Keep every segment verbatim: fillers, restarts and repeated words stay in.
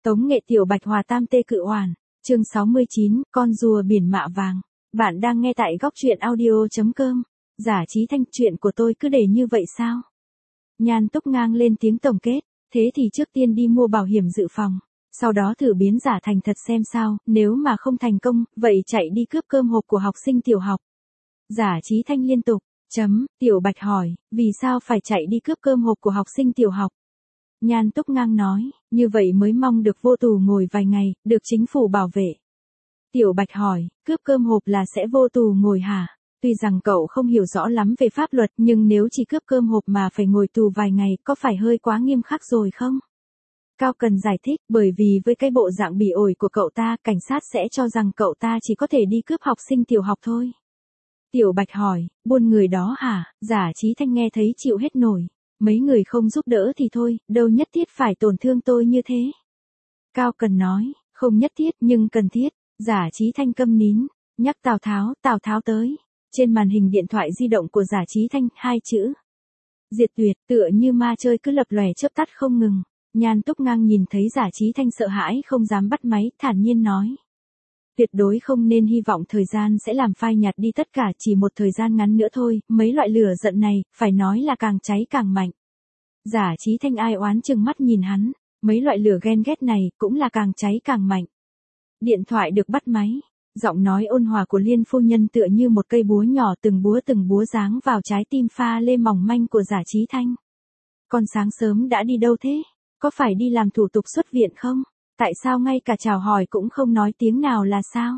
Tống nghệ Tiểu Bạch hòa tam tê cự oản, chương sáu mươi chín, con rùa biển mạ vàng. Bạn đang nghe tại góc truyện audio chấm com. Giả Chí Thanh, chuyện của tôi cứ để như vậy sao? Nhan Túc Ngang lên tiếng tổng kết, thế thì trước tiên đi mua bảo hiểm dự phòng, sau đó thử biến giả thành thật xem sao, nếu mà không thành công, vậy chạy đi cướp cơm hộp của học sinh tiểu học. Giả Chí Thanh liên tục, chấm, Tiểu Bạch hỏi, vì sao phải chạy đi cướp cơm hộp của học sinh tiểu học? Nhan Túc Ngang nói, như vậy mới mong được vô tù ngồi vài ngày, được chính phủ bảo vệ. Tiểu Bạch hỏi, cướp cơm hộp là sẽ vô tù ngồi hả? Tuy rằng cậu không hiểu rõ lắm về pháp luật, nhưng nếu chỉ cướp cơm hộp mà phải ngồi tù vài ngày, có phải hơi quá nghiêm khắc rồi không? Cao Cần giải thích, bởi vì với cái bộ dạng bỉ ổi của cậu ta, cảnh sát sẽ cho rằng cậu ta chỉ có thể đi cướp học sinh tiểu học thôi. Tiểu Bạch hỏi, buôn người đó hả? Giả Chí Thanh nghe thấy chịu hết nổi. Mấy người không giúp đỡ thì thôi, đâu nhất thiết phải tổn thương tôi như thế. Cao Cần nói, không nhất thiết nhưng cần thiết. Giả Chí Thanh câm nín, nhắc Tào Tháo, Tào Tháo tới. Trên màn hình điện thoại di động của Giả Chí Thanh, hai chữ. Diệt tuyệt, tựa như ma chơi cứ lập lòe chớp tắt không ngừng. Nhan Túc Ngang nhìn thấy Giả Chí Thanh sợ hãi không dám bắt máy, thản nhiên nói. Tuyệt đối không nên hy vọng thời gian sẽ làm phai nhạt đi tất cả, chỉ một thời gian ngắn nữa thôi, mấy loại lửa giận này, phải nói là càng cháy càng mạnh. Giả Chí Thanh ai oán chừng mắt nhìn hắn, mấy loại lửa ghen ghét này, cũng là càng cháy càng mạnh. Điện thoại được bắt máy, giọng nói ôn hòa của Liên phu nhân tựa như một cây búa nhỏ từng búa từng búa giáng vào trái tim pha lê mỏng manh của Giả Chí Thanh. Con sáng sớm đã đi đâu thế? Có phải đi làm thủ tục xuất viện không? Tại sao ngay cả chào hỏi cũng không nói tiếng nào là sao?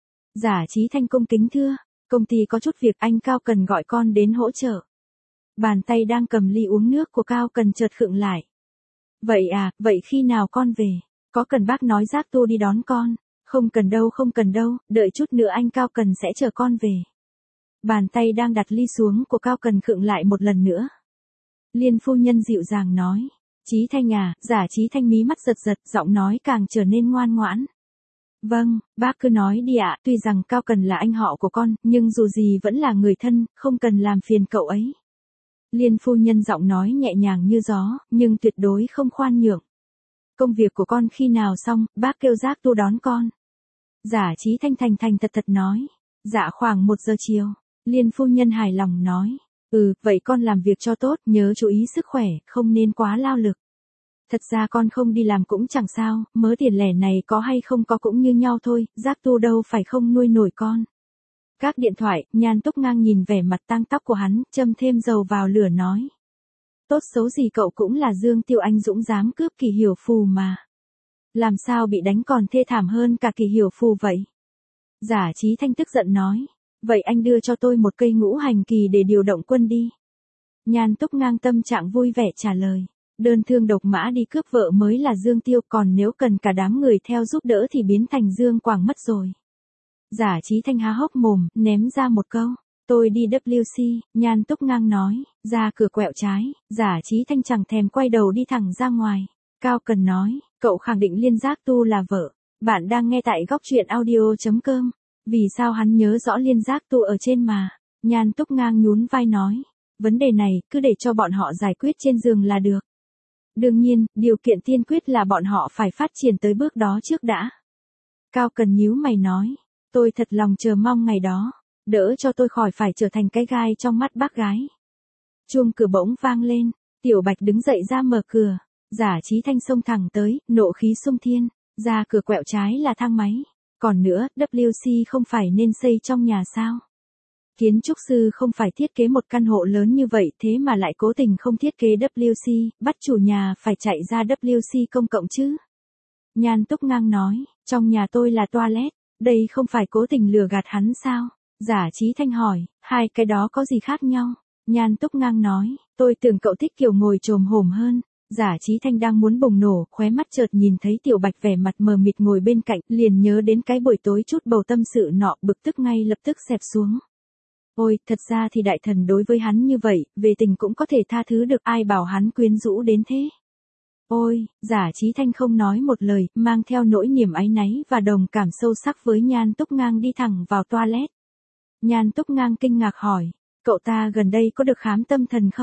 Giả Chí Thanh cung kính thưa, công ty có chút việc, anh Cao Cần gọi con đến hỗ trợ. Bàn tay đang cầm ly uống nước của Cao Cần chợt khựng lại. Vậy à, vậy khi nào con về? Có cần bác nói Giác Tu đi đón con? Không cần đâu, không cần đâu, đợi chút nữa anh Cao Cần sẽ chờ con về. Bàn tay đang đặt ly xuống của Cao Cần khựng lại một lần nữa. Liên phu nhân dịu dàng nói. Chí Thanh à, Giả Chí Thanh mí mắt giật giật, giọng nói càng trở nên ngoan ngoãn. Vâng, bác cứ nói đi ạ, tuy rằng Cao Cần là anh họ của con, nhưng dù gì vẫn là người thân, không cần làm phiền cậu ấy. Liên phu nhân giọng nói nhẹ nhàng như gió, nhưng tuyệt đối không khoan nhượng. Công việc của con khi nào xong, bác kêu Giác Tu đón con. Giả Chí Thanh thành thành thật thật nói. Dạ khoảng một giờ chiều. Liên phu nhân hài lòng nói. Ừ, vậy con làm việc cho tốt, nhớ chú ý sức khỏe, không nên quá lao lực. Thật ra con không đi làm cũng chẳng sao, mớ tiền lẻ này có hay không có cũng như nhau thôi, Giác Tu đâu phải không nuôi nổi con. Các điện thoại, Nhan Túc Ngang nhìn vẻ mặt tang tóc của hắn, châm thêm dầu vào lửa nói. Tốt xấu gì cậu cũng là Dương Tiêu Anh dũng dám cướp Kỳ Hiểu Phù mà. Làm sao bị đánh còn thê thảm hơn cả Kỳ Hiểu Phù vậy? Giả Chí Thanh tức giận nói. Vậy anh đưa cho tôi một cây ngũ hành kỳ để điều động quân đi. Nhan Túc Ngang tâm trạng vui vẻ trả lời. Đơn thương độc mã đi cướp vợ mới là Dương Tiêu, còn nếu cần cả đám người theo giúp đỡ thì biến thành Dương Quảng mất rồi. Giả Chí Thanh há hốc mồm, ném ra một câu. Tôi đi W C, Nhan Túc Ngang nói, ra cửa quẹo trái, Giả Chí Thanh chẳng thèm quay đầu đi thẳng ra ngoài. Cao Cần nói, cậu khẳng định Liên Giác Tu là vợ. Bạn đang nghe tại góc truyện audio chấm com. Vì sao hắn nhớ rõ Liên Giác Tu ở trên mà? Nhan Túc Ngang nhún vai nói, vấn đề này cứ để cho bọn họ giải quyết trên giường là được. Đương nhiên, điều kiện tiên quyết là bọn họ phải phát triển tới bước đó trước đã. Cao Cần nhíu mày nói, tôi thật lòng chờ mong ngày đó, đỡ cho tôi khỏi phải trở thành cái gai trong mắt bác gái. Chuông cửa bỗng vang lên, Tiểu Bạch đứng dậy ra mở cửa, Giả Chí Thanh xông thẳng tới, nộ khí xung thiên, ra cửa quẹo trái là thang máy. Còn nữa, W C không phải nên xây trong nhà sao? Kiến trúc sư không phải thiết kế một căn hộ lớn như vậy thế mà lại cố tình không thiết kế W C, bắt chủ nhà phải chạy ra W C công cộng chứ? Nhan Túc Ngang nói, trong nhà tôi là toilet, đây không phải cố tình lừa gạt hắn sao? Giả Chí Thanh hỏi, hai cái đó có gì khác nhau? Nhan Túc Ngang nói, tôi tưởng cậu thích kiểu ngồi chồm hổm hơn. Giả Chí Thanh đang muốn bùng nổ, khóe mắt chợt nhìn thấy Tiểu Bạch vẻ mặt mờ mịt ngồi bên cạnh, liền nhớ đến cái buổi tối chút bầu tâm sự nọ, bực tức ngay lập tức xẹp xuống. Ôi, thật ra thì đại thần đối với hắn như vậy, về tình cũng có thể tha thứ được, ai bảo hắn quyến rũ đến thế. Ôi, Giả Chí Thanh không nói một lời, mang theo nỗi niềm áy náy và đồng cảm sâu sắc với Nhan Túc Ngang đi thẳng vào toilet. Nhan Túc Ngang kinh ngạc hỏi, cậu ta gần đây có được khám tâm thần không?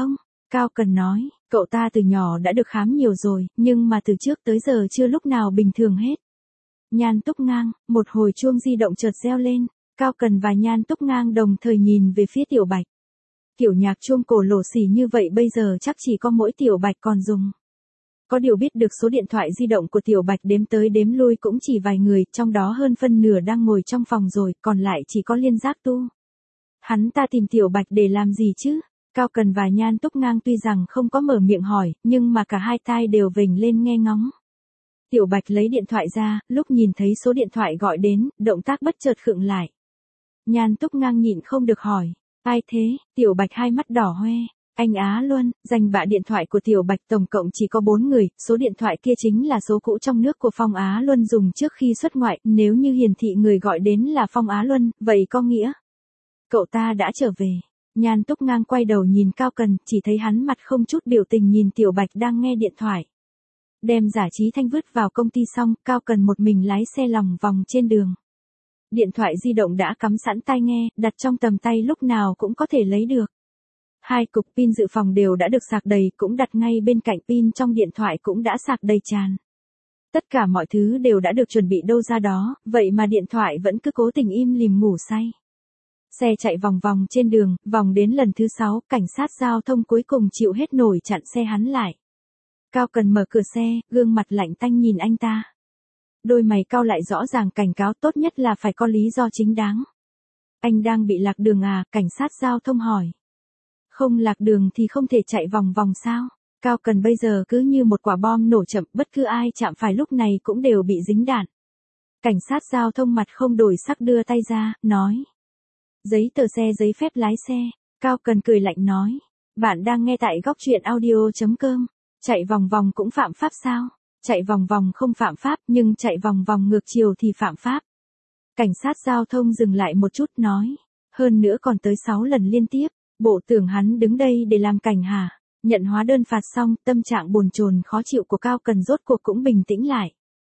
Cao Cần nói, cậu ta từ nhỏ đã được khám nhiều rồi, nhưng mà từ trước tới giờ chưa lúc nào bình thường hết. Nhan Túc Ngang, một hồi chuông di động chợt reo lên, Cao Cần và Nhan Túc Ngang đồng thời nhìn về phía Tiểu Bạch. Kiểu nhạc chuông cổ lổ xỉ như vậy bây giờ chắc chỉ có mỗi Tiểu Bạch còn dùng. Có điều biết được số điện thoại di động của Tiểu Bạch đếm tới đếm lui cũng chỉ vài người, trong đó hơn phân nửa đang ngồi trong phòng rồi, còn lại chỉ có Liên Giác Tu. Hắn ta tìm Tiểu Bạch để làm gì chứ? Cao Cần và Nhan Túc Ngang tuy rằng không có mở miệng hỏi, nhưng mà cả hai tai đều vểnh lên nghe ngóng. Tiểu Bạch lấy điện thoại ra, lúc nhìn thấy số điện thoại gọi đến, động tác bất chợt khựng lại. Nhan Túc Ngang nhịn không được hỏi, ai thế? Tiểu Bạch hai mắt đỏ hoe, anh Á Luân. Danh bạ điện thoại của Tiểu Bạch tổng cộng chỉ có bốn người, số điện thoại kia chính là số cũ trong nước của Phong Á Luân dùng trước khi xuất ngoại, nếu như hiển thị người gọi đến là Phong Á Luân, vậy có nghĩa cậu ta đã trở về. Nhan Túc Ngang quay đầu nhìn Cao Cần, chỉ thấy hắn mặt không chút biểu tình nhìn Tiểu Bạch đang nghe điện thoại. Đem Giả Trí Thanh vứt vào công ty xong, Cao Cần một mình lái xe lòng vòng trên đường. Điện thoại di động đã cắm sẵn tai nghe, đặt trong tầm tay lúc nào cũng có thể lấy được. Hai cục pin dự phòng đều đã được sạc đầy, cũng đặt ngay bên cạnh, pin trong điện thoại cũng đã sạc đầy tràn. Tất cả mọi thứ đều đã được chuẩn bị đâu ra đó, vậy mà điện thoại vẫn cứ cố tình im lìm ngủ say. Xe chạy vòng vòng trên đường, vòng đến lần thứ sáu, cảnh sát giao thông cuối cùng chịu hết nổi chặn xe hắn lại. Cao Cần mở cửa xe, gương mặt lạnh tanh nhìn anh ta. Đôi mày cau lại rõ ràng cảnh cáo, tốt nhất là phải có lý do chính đáng. Anh đang bị lạc đường à? Cảnh sát giao thông hỏi. Không lạc đường thì không thể chạy vòng vòng sao? Cao Cần bây giờ cứ như một quả bom nổ chậm, bất cứ ai chạm phải lúc này cũng đều bị dính đạn. Cảnh sát giao thông mặt không đổi sắc đưa tay ra, nói. Giấy tờ xe, giấy phép lái xe. Cao Cần cười lạnh nói. Bạn đang nghe tại góc truyện audio chấm com. Chạy vòng vòng cũng phạm pháp sao? Chạy vòng vòng không phạm pháp, nhưng chạy vòng vòng ngược chiều thì phạm pháp. Cảnh sát giao thông dừng lại một chút nói. Hơn nữa còn tới sáu lần liên tiếp. Bộ tưởng hắn đứng đây để làm cảnh hả? Nhận hóa đơn phạt xong, tâm trạng bồn chồn khó chịu của Cao Cần rốt cuộc cũng bình tĩnh lại.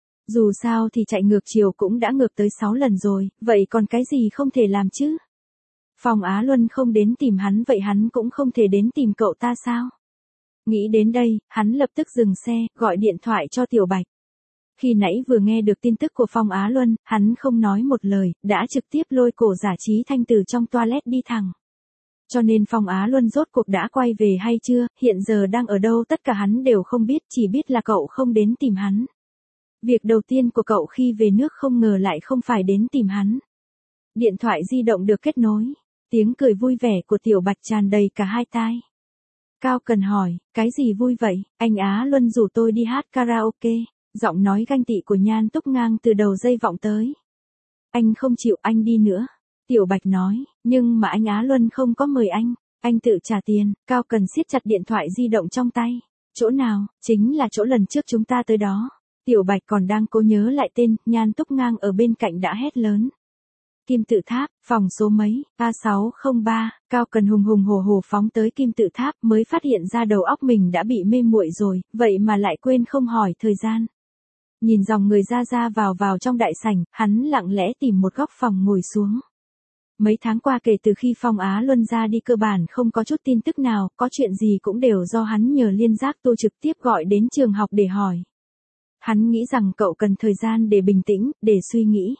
Dù sao thì chạy ngược chiều cũng đã ngược tới sáu lần rồi, vậy còn cái gì không thể làm chứ? Phong Á Luân không đến tìm hắn, vậy hắn cũng không thể đến tìm cậu ta sao? Nghĩ đến đây, hắn lập tức dừng xe, gọi điện thoại cho Tiểu Bạch. Khi nãy vừa nghe được tin tức của Phong Á Luân, hắn không nói một lời, đã trực tiếp lôi cổ Giả Trí Thanh từ trong toilet đi thẳng. Cho nên Phong Á Luân rốt cuộc đã quay về hay chưa, hiện giờ đang ở đâu tất cả hắn đều không biết, chỉ biết là cậu không đến tìm hắn. Việc đầu tiên của cậu khi về nước không ngờ lại không phải đến tìm hắn. Điện thoại di động được kết nối, tiếng cười vui vẻ của Tiểu Bạch tràn đầy cả hai tai. Cao Cần hỏi, cái gì vui vậy? Anh Á Luân rủ tôi đi hát karaoke. Giọng nói ganh tị của Nhan Túc Ngang từ đầu dây vọng tới. Anh không chịu, anh đi nữa. Tiểu Bạch nói, nhưng mà anh Á Luân không có mời anh, anh tự trả tiền. Cao Cần siết chặt điện thoại di động trong tay. Chỗ nào? Chính là chỗ lần trước chúng ta tới đó. Tiểu Bạch còn đang cố nhớ lại tên, Nhan Túc Ngang ở bên cạnh đã hét lớn. Kim Tự Tháp, phòng số mấy? A sáu không ba. Cao Cần hùng hùng hổ hổ phóng tới Kim Tự Tháp, mới phát hiện ra đầu óc mình đã bị mê muội rồi, vậy mà lại quên không hỏi thời gian. Nhìn dòng người ra ra vào vào trong đại sảnh, hắn lặng lẽ tìm một góc phòng ngồi xuống. Mấy tháng qua kể từ khi Phong Á Luân ra đi cơ bản không có chút tin tức nào, có chuyện gì cũng đều do hắn nhờ Liên Giác Tu trực tiếp gọi đến trường học để hỏi. Hắn nghĩ rằng cậu cần thời gian để bình tĩnh, để suy nghĩ.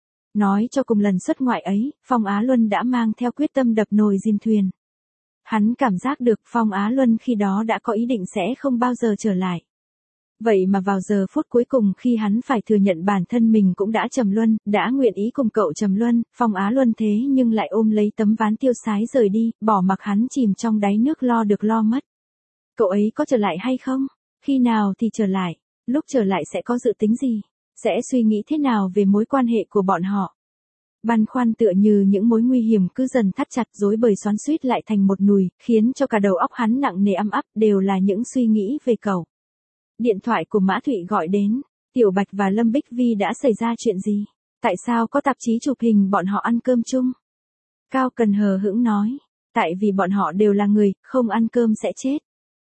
Nói cho cùng lần xuất ngoại ấy, Phong Á Luân đã mang theo quyết tâm đập nồi diêm thuyền. Hắn cảm giác được Phong Á Luân khi đó đã có ý định sẽ không bao giờ trở lại. Vậy mà vào giờ phút cuối cùng khi hắn phải thừa nhận bản thân mình cũng đã trầm luân, đã nguyện ý cùng cậu trầm luân, Phong Á Luân thế nhưng lại ôm lấy tấm ván tiêu sái rời đi, bỏ mặc hắn chìm trong đáy nước lo được lo mất. Cậu ấy có trở lại hay không? Khi nào thì trở lại? Lúc trở lại sẽ có dự tính gì? Sẽ suy nghĩ thế nào về mối quan hệ của bọn họ? Băn khoăn tựa như những mối nguy hiểm cứ dần thắt chặt, rối bời xoắn xuýt lại thành một nùi, khiến cho cả đầu óc hắn nặng nề ăm ắp, đều là những suy nghĩ về cậu. Điện thoại của Mã Thụy gọi đến, Tiểu Bạch và Lâm Bích Vi đã xảy ra chuyện gì? Tại sao có tạp chí chụp hình bọn họ ăn cơm chung? Cao Cần hờ hững nói, tại vì bọn họ đều là người, không ăn cơm sẽ chết.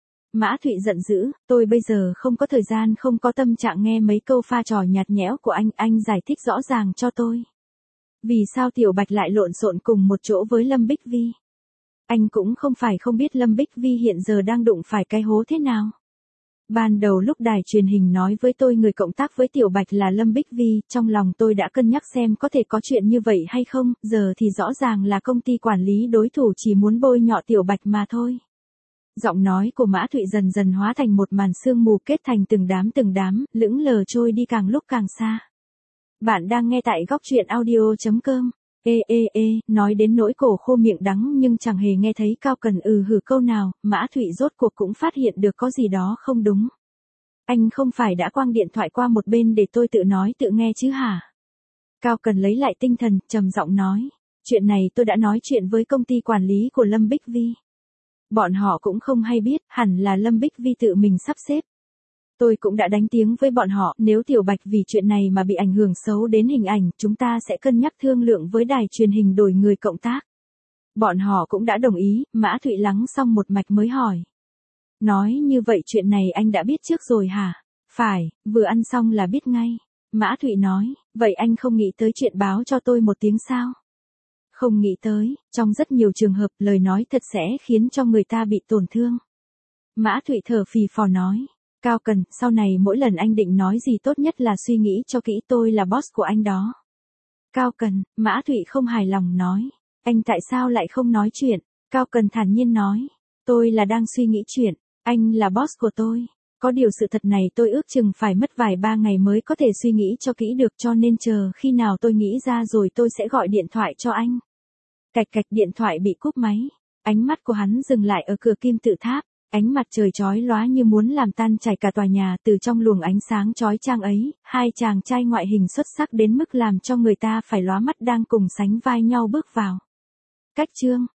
Mã Thụy giận dữ, tôi bây giờ không có thời gian, không có tâm trạng nghe mấy câu pha trò nhạt nhẽo của anh, anh giải thích rõ ràng cho tôi. Vì sao Tiểu Bạch lại lộn xộn cùng một chỗ với Lâm Bích Vi? Anh cũng không phải không biết Lâm Bích Vi hiện giờ đang đụng phải cái hố thế nào. Ban đầu lúc đài truyền hình nói với tôi người cộng tác với Tiểu Bạch là Lâm Bích Vi, trong lòng tôi đã cân nhắc xem có thể có chuyện như vậy hay không, giờ thì rõ ràng là công ty quản lý đối thủ chỉ muốn bôi nhọ Tiểu Bạch mà thôi. Giọng nói của Mã Thụy dần dần hóa thành một màn sương mù kết thành từng đám từng đám, lững lờ trôi đi càng lúc càng xa. Bạn đang nghe tại góc truyện audio chấm com. Ê ê ê, nói đến nỗi cổ khô miệng đắng nhưng chẳng hề nghe thấy Cao Cần ừ hử câu nào, Mã Thụy rốt cuộc cũng phát hiện được có gì đó không đúng. Anh không phải đã quăng điện thoại qua một bên để tôi tự nói tự nghe chứ hả? Cao Cần lấy lại tinh thần, trầm giọng nói. Chuyện này tôi đã nói chuyện với công ty quản lý của Lâm Bích Vi. Bọn họ cũng không hay biết, hẳn là Lâm Bích Vi tự mình sắp xếp. Tôi cũng đã đánh tiếng với bọn họ, nếu Tiểu Bạch vì chuyện này mà bị ảnh hưởng xấu đến hình ảnh, chúng ta sẽ cân nhắc thương lượng với đài truyền hình đổi người cộng tác. Bọn họ cũng đã đồng ý, Mã Thụy lắng xong một mạch mới hỏi. Nói như vậy chuyện này anh đã biết trước rồi hả? Phải, vừa ăn xong là biết ngay. Mã Thụy nói, vậy anh không nghĩ tới chuyện báo cho tôi một tiếng sao? Không nghĩ tới, trong rất nhiều trường hợp lời nói thật sẽ khiến cho người ta bị tổn thương. Mã Thụy thở phì phò nói. Cao Cần, sau này mỗi lần anh định nói gì tốt nhất là suy nghĩ cho kỹ, tôi là boss của anh đó. Cao Cần, Mã Thụy không hài lòng nói. Anh tại sao lại không nói chuyện? Cao Cần thản nhiên nói. Tôi là đang suy nghĩ chuyện, anh là boss của tôi. Có điều sự thật này tôi ước chừng phải mất vài ba ngày mới có thể suy nghĩ cho kỹ được, cho nên chờ khi nào tôi nghĩ ra rồi tôi sẽ gọi điện thoại cho anh. Cạch cạch, điện thoại bị cúp máy. Ánh mắt của hắn dừng lại ở cửa kim tự tháp. Ánh mặt trời chói lóa như muốn làm tan chảy cả tòa nhà, từ trong luồng ánh sáng chói chang ấy, hai chàng trai ngoại hình xuất sắc đến mức làm cho người ta phải lóa mắt đang cùng sánh vai nhau bước vào. Cách chương